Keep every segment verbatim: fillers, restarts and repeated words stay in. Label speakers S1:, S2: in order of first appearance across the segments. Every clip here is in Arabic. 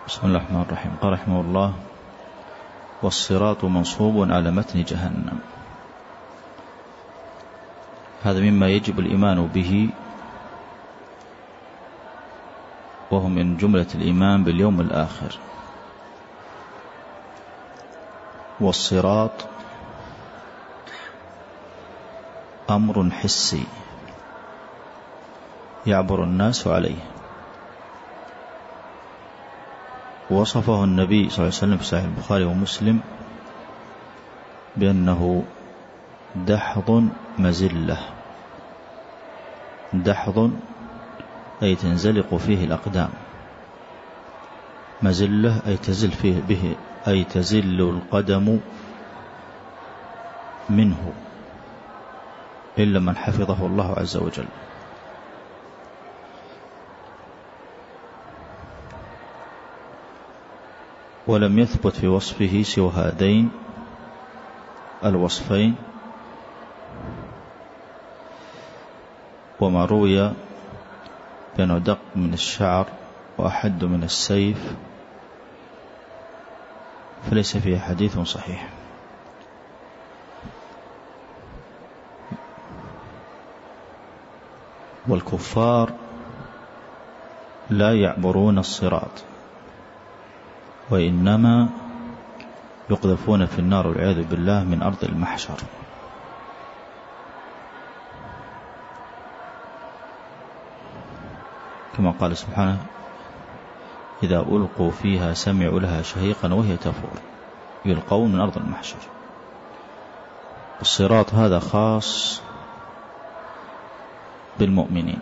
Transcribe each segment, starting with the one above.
S1: بسم الله الرحمن الرحيم. قال رحمه الله: والصراط منصوب على متن جهنم. هذا مما يجب الإيمان به، وهو من جملة الإيمان باليوم الآخر. والصراط أمر حسي يعبر الناس عليه، وصفه النبي صلى الله عليه وسلم في صحيح البخاري ومسلم بأنه دحض مزلة. دحض أي تنزلق فيه الأقدام، مزلة أي تزل فيه به أي تزل القدم منه إلا من حفظه الله عز وجل. ولم يثبت في وصفه سوى هذين الوصفين، وما روي بأنه دق من الشعر وأحد من السيف فليس فيه حديث صحيح. والكفار لا يعبرون الصراط، وإنما يقذفون في النار والعياذ بالله من أرض المحشر. كما قال سبحانه: إذا ألقوا فيها سمعوا لها شهيقا وهي تفور. يلقون من أرض المحشر. الصراط هذا خاص بالمؤمنين.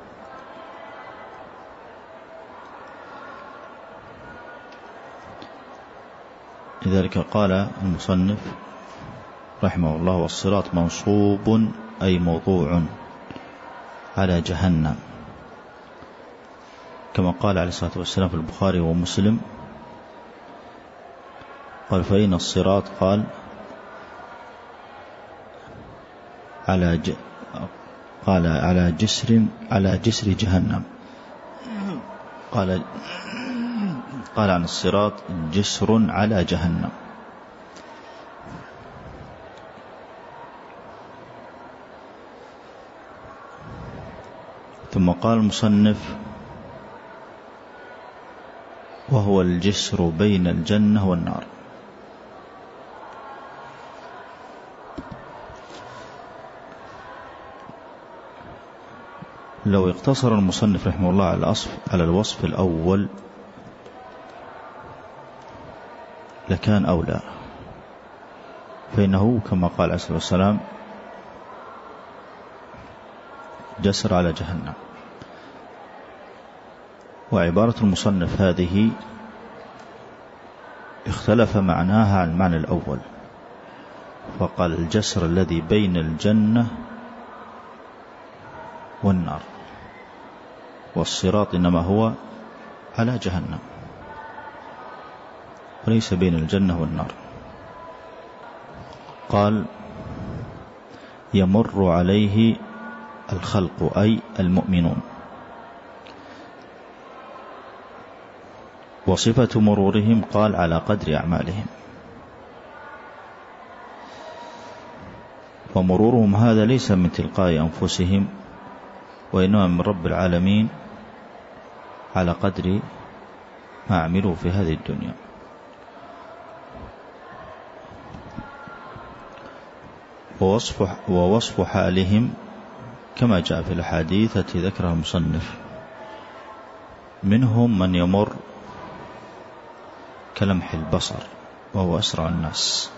S1: لذلك قال المصنف رحمه الله: والصراط منصوب أي موضوع على جهنم، كما قال عليه الصلاة والسلام في البخاري ومسلم. قال: فإن الصراط قال على ج... قال على جسر على جسر جهنم. قال قال عن الصراط جسر على جهنم. ثم قال المصنف: وهو الجسر بين الجنة والنار. لو اقتصر المصنف رحمه الله على الوصف على الوصف الأول لكان أولى، فإنه كما قال عليه الصلاة والسلام جسر على جهنم. وعبارة المصنف هذه اختلف معناها عن المعنى الأول، فقال الجسر الذي بين الجنة والنار، والصراط إنما هو على جهنم وليس بين الجنة والنار. قال: يمر عليه الخلق أي المؤمنون. وصفة مرورهم قال على قدر أعمالهم. ومرورهم هذا ليس من تلقاء أنفسهم، وإنما من رب العالمين على قدر ما عملوا في هذه الدنيا. ووصف, ووصف حالهم كما جاء في الحديث التي ذكرها المصنف: منهم من يمر كلمح البصر وهو أسرع الناس،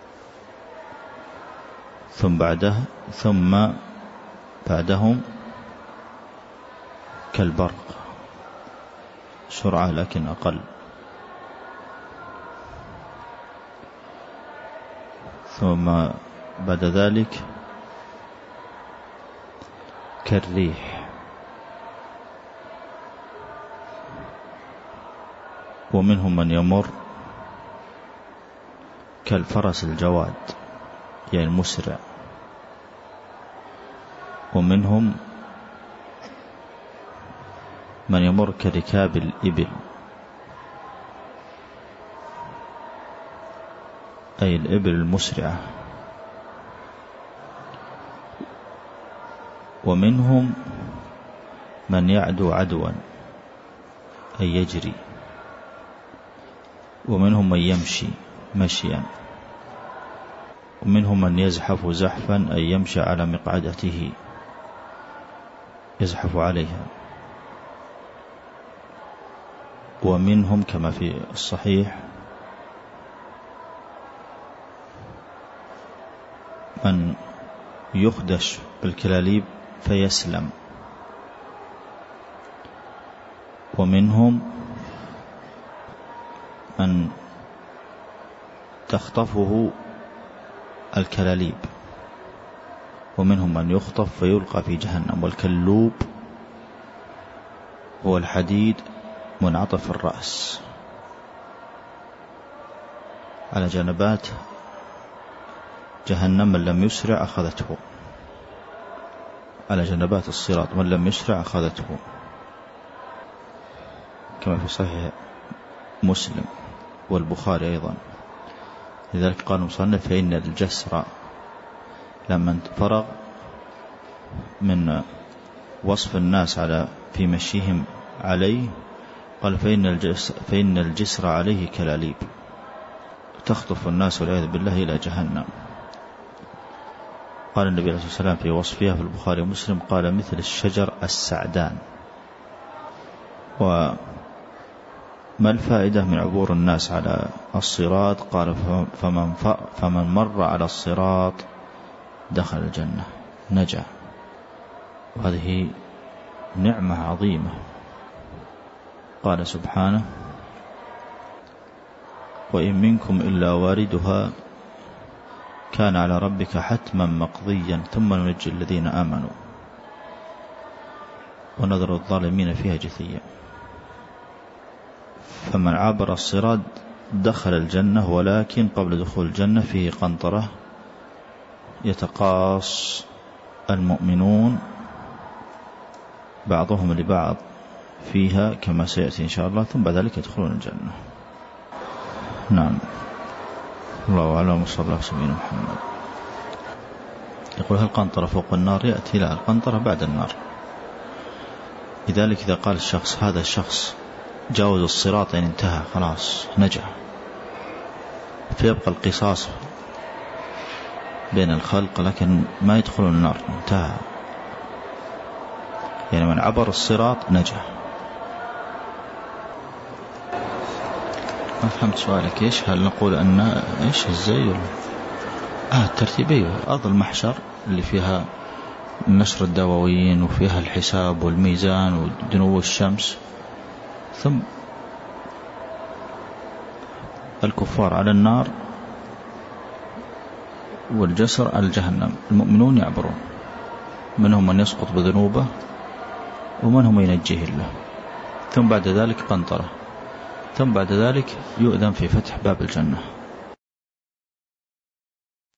S1: ثم بعده ثم بعدهم كالبرق سرعة لكن أقل، ثم بعد ذلك كالريح، ومنهم من يمر كالفرس الجواد يعني المسرع، ومنهم من يمر كركاب الإبل أي الإبل المسرعة. ومنهم من يعدو عدوا أي يجري. ومنهم من يمشي مشيا. ومنهم من يزحف زحفا أي يمشي على مقعدته يزحف عليها. ومنهم كما في الصحيح من يخدش بالكلاليب فيسلم. ومنهم من تخطفه الكلاليب. ومنهم من يخطف فيلقى في جهنم. والكلوب هو الحديد منعطف الرأس على جنبات جهنم، من لم يسرع أخذته. على جنبات الصراط من لم يسرع أخذته، كما في صحيح مسلم والبخاري أيضا. لذلك قال المصنف فإن الجسر لما فرغ من وصف الناس على في مشيهم عليه قال فإن الجسر, فإن الجسر عليه كلاليب تخطف الناس والعياذ بالله إلى جهنم. قال النبي عليه الصلاة والسلام في وصفها في البخاري ومسلم قال مثل الشجر السعدان. وما الفائدة من عبور الناس على الصراط؟ قال فمن, فمن مر على الصراط دخل الجنة نجا. وهذه نعمة عظيمة. قال سبحانه وإن منكم إلا واردها كان على ربك حتما مقضيا ثم ننجي الذين آمنوا ونذر الظالمين فيها جثيا. فمن عبر الصراط دخل الجنة، ولكن قبل دخول الجنة فيه قنطرة يتقاص المؤمنون بعضهم لبعض فيها كما سيأتي إن شاء الله، ثم بعد ذلك يدخلون الجنة. نعم. الله أعلم وصلى الله عليه محمد. يقول هل القنطرة فوق النار؟ يأتي لا، القنطرة بعد النار. لذلك إذا قال الشخص هذا الشخص جاوز الصراط يعني انتهى خلاص نجا، فيبقى القصاص بين الخلق لكن ما يدخلون النار، انتهى. يعني من عبر الصراط نجا. ما فهمت سؤالك إيش؟ هل نقول أن إيش الزي ولا آه الترتيبية أرض المحشر اللي فيها نشر الدواوين وفيها الحساب والميزان ودنو الشمس، ثم الكفار على النار والجسر على جهنم. المؤمنون يعبرون، منهم من يسقط بذنوبه ومنهم ينجيه الله. ثم بعد ذلك قنطرة، ثم بعد ذلك يؤذن في فتح باب الجنة.